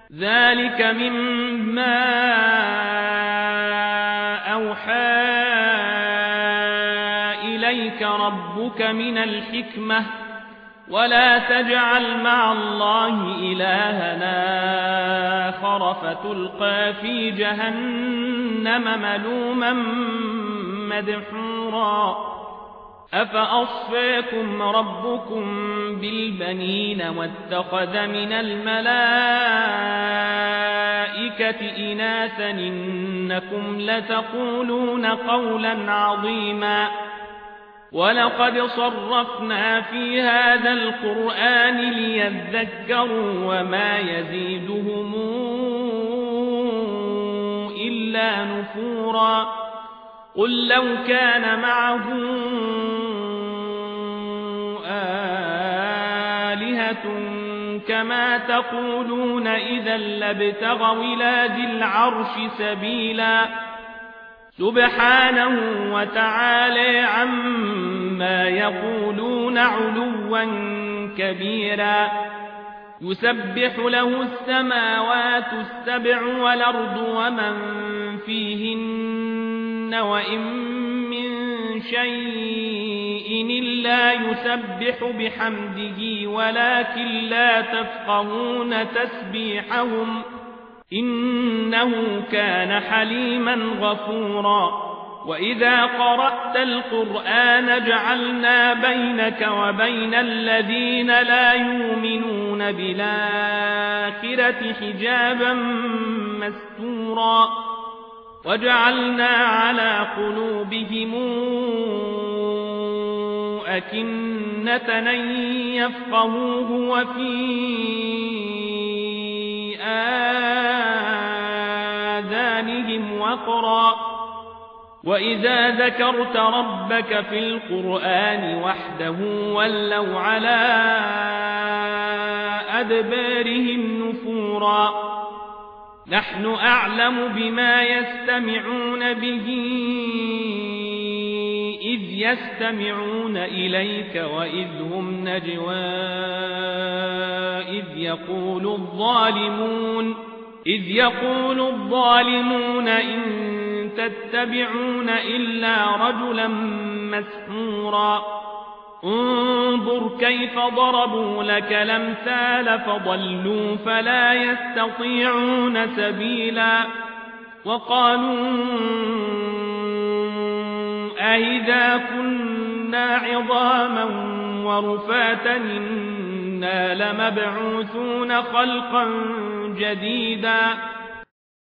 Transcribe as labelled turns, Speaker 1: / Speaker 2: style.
Speaker 1: ذلك مما أوحى إليك ربك من الحكمة ولا تجعل مع الله إلهنا آخر فتلقى في جهنم ملوما مدحورا أفأصفاكم ربكم بالبنين واتخذ من الملائكة إناثا إنكم لتقولون قولا عظيما ولقد صرفنا في هذا القرآن ليذكروا وما يزيدهم إلا نفورا قل لو كان معه آلهة كما تقولون إذا لابتغوا إلى ذي العرش سبيلا سبحانه وتعالى عما يقولون علوا كبيرا يسبح له السماوات السبع والأرض ومن فيهن وإن من شيء إلا يسبح بحمده ولكن لا تفقهون تسبيحهم إنه كان حليما غفورا وإذا قرأت القرآن جعلنا بينك وبين الذين لا يؤمنون بالآخرة حجابا مستورا وجعلنا على قلوبهم أكنة أن يفقهوه وفي آذانهم وقرا وإذا ذكرت ربك في القرآن وحده ولوا على أدبارهم نفورا نحن أعلم بما يستمعون به إذ يستمعون إليك وإذ هم نجوى إذ يقول الظالمون إن تتبعون إلا رجلا مسحورا انظر كيف ضربوا لك الأمثال فضلوا فلا يستطيعون سبيلا وقالوا أئذا كنا عظاما ورفاتا إنا لمبعوثون خلقا جديدا